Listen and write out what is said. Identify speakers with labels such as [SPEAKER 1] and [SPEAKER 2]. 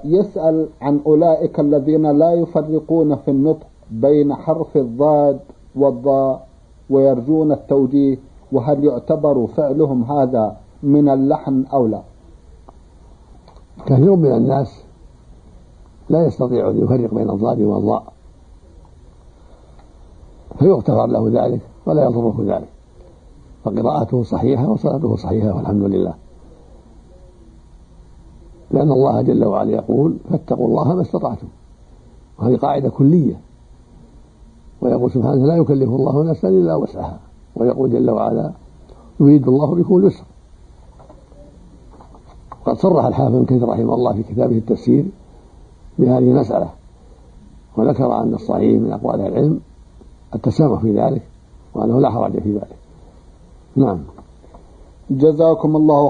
[SPEAKER 1] يسأل عن أولئك الذين لا يفرقون في النطق بين حرف الضاد والضاء ويرجون التوجيه، وهل يعتبر فعلهم هذا من اللحن أو لا؟
[SPEAKER 2] كثير من الناس لا يستطيع أن يفرق بين الضاد والضاء، فيغتفر له ذلك ولا يضره ذلك، فقراءته صحيحة وصلاته صحيحة والحمد لله، لأن الله جل وعلا يقول فاتقوا الله ما استطعتم، وهذه قاعدة كلية. ويقول سبحانه لا يكلف الله نفسا إلا وسعها، ويقول جل وعلا يريد الله بكم اليسر. قد صرح الحافظ ابن كثير رحمه الله في كتابه التفسير بهذه المسألة، وذكر أن الصحيح من أقوال العلم التسامح في ذلك، وأنه لا حرج في ذلك. نعم.
[SPEAKER 1] جزاكم الله